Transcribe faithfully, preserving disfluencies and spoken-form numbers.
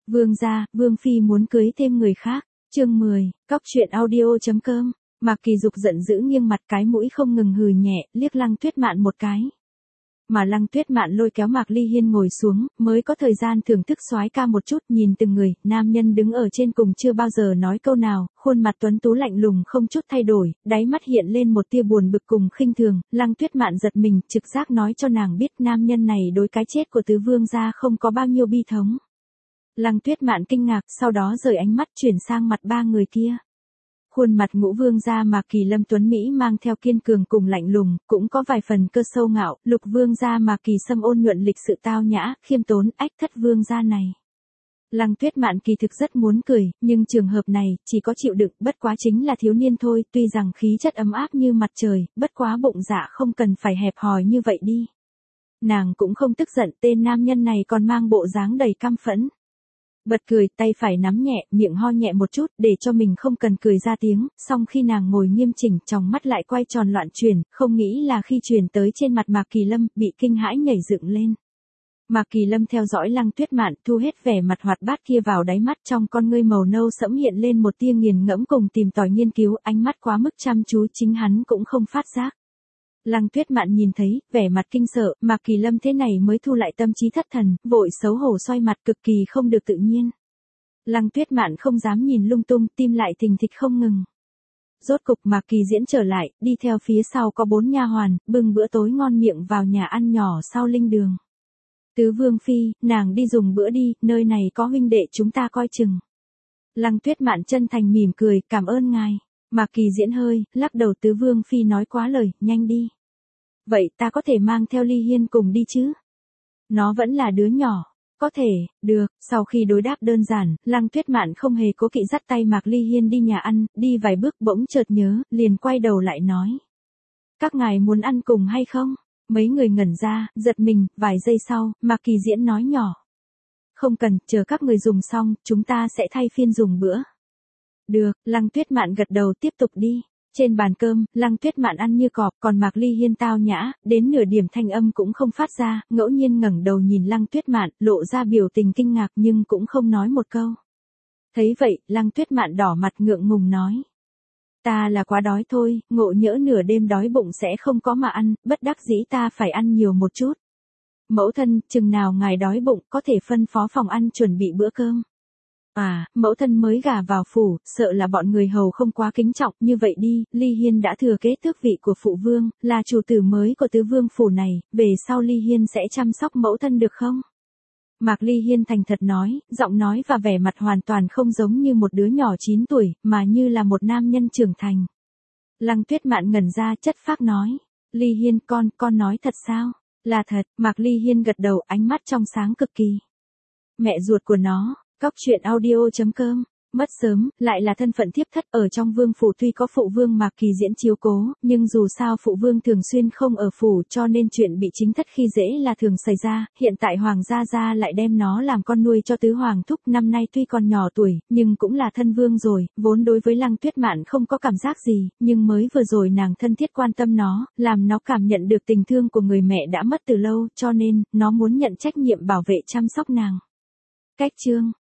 Vương gia, Vương phi muốn cưới thêm người khác. Chương mười, cóc truyện audio chấm com. Mạc Kỳ Dục giận dữ nghiêng mặt, cái mũi không ngừng hừ nhẹ, liếc Lăng Tuyết Mạn một cái. Mà Lăng Tuyết Mạn lôi kéo Mạc Ly Hiên ngồi xuống, mới có thời gian thưởng thức soái ca một chút, nhìn từng người, nam nhân đứng ở trên cùng chưa bao giờ nói câu nào, khuôn mặt tuấn tú lạnh lùng không chút thay đổi, đáy mắt hiện lên một tia buồn bực cùng khinh thường. Lăng Tuyết Mạn giật mình, trực giác nói cho nàng biết nam nhân này đối cái chết của tứ vương gia không có bao nhiêu bi thống. Lăng Tuyết Mạn kinh ngạc, sau đó rời ánh mắt chuyển sang mặt ba người kia. Khuôn mặt ngũ vương gia Mạc Kỳ Lâm tuấn Mỹ mang theo kiên cường cùng lạnh lùng, cũng có vài phần cơ sâu ngạo. Lục vương gia Mạc Kỳ Sâm ôn nhuận lịch sự tao nhã, khiêm tốn. Ách, thất vương gia này. Lăng Tuyết Mạn kỳ thực rất muốn cười, nhưng trường hợp này, chỉ có chịu đựng, bất quá chính là thiếu niên thôi, tuy rằng khí chất ấm áp như mặt trời, bất quá bụng dạ không cần phải hẹp hòi như vậy đi. Nàng cũng không tức giận, tên nam nhân này còn mang bộ dáng đầy căm phẫn. Bật cười, tay phải nắm nhẹ, miệng ho nhẹ một chút, để cho mình không cần cười ra tiếng, song khi nàng ngồi nghiêm chỉnh, tròng mắt lại quay tròn loạn chuyển, không nghĩ là khi chuyển tới trên mặt Mạc Kỳ Lâm, bị kinh hãi nhảy dựng lên. Mạc Kỳ Lâm theo dõi Lăng Tuyết Mạn, thu hết vẻ mặt hoạt bát kia vào đáy mắt, trong con ngươi màu nâu sẫm hiện lên một tia nghiền ngẫm cùng tìm tòi nghiên cứu, ánh mắt quá mức chăm chú, chính hắn cũng không phát giác. Lăng Tuyết Mạn nhìn thấy, vẻ mặt kinh sợ, Mạc Kỳ Lâm thế này mới thu lại tâm trí thất thần, vội xấu hổ xoay mặt cực kỳ không được tự nhiên. Lăng Tuyết Mạn không dám nhìn lung tung, tim lại thình thịch không ngừng. Rốt cục Mạc Kỳ Diễn trở lại, đi theo phía sau có bốn nha hoàn, bưng bữa tối ngon miệng vào nhà ăn nhỏ sau linh đường. Tứ vương phi, nàng đi dùng bữa đi, nơi này có huynh đệ chúng ta coi chừng. Lăng Tuyết Mạn chân thành mỉm cười, cảm ơn ngài. Mạc Kỳ Diễn hơi, lắc đầu, tứ vương phi nói quá lời, nhanh đi. Vậy ta có thể mang theo Ly Hiên cùng đi chứ? Nó vẫn là đứa nhỏ. Có thể, được. Sau khi đối đáp đơn giản, Lăng Tuyết Mạn không hề cố kỵ dắt tay Mạc Ly Hiên đi nhà ăn, đi vài bước bỗng chợt nhớ, liền quay đầu lại nói. Các ngài muốn ăn cùng hay không? Mấy người ngẩn ra, giật mình, vài giây sau, Mạc Kỳ Diễn nói nhỏ. Không cần, chờ các người dùng xong, chúng ta sẽ thay phiên dùng bữa. Được, Lăng Tuyết Mạn gật đầu tiếp tục đi. Trên bàn cơm, Lăng Tuyết Mạn ăn như cọp, còn Mạc Ly Hiên tao nhã, đến nửa điểm thanh âm cũng không phát ra, ngẫu nhiên ngẩng đầu nhìn Lăng Tuyết Mạn, lộ ra biểu tình kinh ngạc nhưng cũng không nói một câu. Thấy vậy, Lăng Tuyết Mạn đỏ mặt ngượng ngùng nói. Ta là quá đói thôi, ngộ nhỡ nửa đêm đói bụng sẽ không có mà ăn, bất đắc dĩ ta phải ăn nhiều một chút. Mẫu thân, chừng nào ngài đói bụng, có thể phân phó phòng ăn chuẩn bị bữa cơm. À, mẫu thân mới gả vào phủ, sợ là bọn người hầu không quá kính trọng, như vậy đi, Ly Hiên đã thừa kế tước vị của phụ vương, là chủ tử mới của tứ vương phủ này, về sau Ly Hiên sẽ chăm sóc mẫu thân được không? Mạc Ly Hiên thành thật nói, giọng nói và vẻ mặt hoàn toàn không giống như một đứa nhỏ chín tuổi, mà như là một nam nhân trưởng thành. Lăng Tuyết Mạn ngẩn ra, chất phác nói, Ly Hiên con, con nói thật sao? Là thật, Mạc Ly Hiên gật đầu, ánh mắt trong sáng cực kỳ. Mẹ ruột của nó. Cóc truyện audio chấm com. Mất sớm, lại là thân phận thiếp thất, ở trong vương phủ tuy có phụ vương Mạc Kỳ Diễn chiếu cố, nhưng dù sao phụ vương thường xuyên không ở phủ, cho nên chuyện bị chính thất khi dễ là thường xảy ra. Hiện tại hoàng gia gia lại đem nó làm con nuôi cho tứ hoàng thúc, năm nay tuy còn nhỏ tuổi, nhưng cũng là thân vương rồi, vốn đối với Lăng Tuyết Mạn không có cảm giác gì, nhưng mới vừa rồi nàng thân thiết quan tâm nó, làm nó cảm nhận được tình thương của người mẹ đã mất từ lâu, cho nên, nó muốn nhận trách nhiệm bảo vệ chăm sóc nàng. Cách chương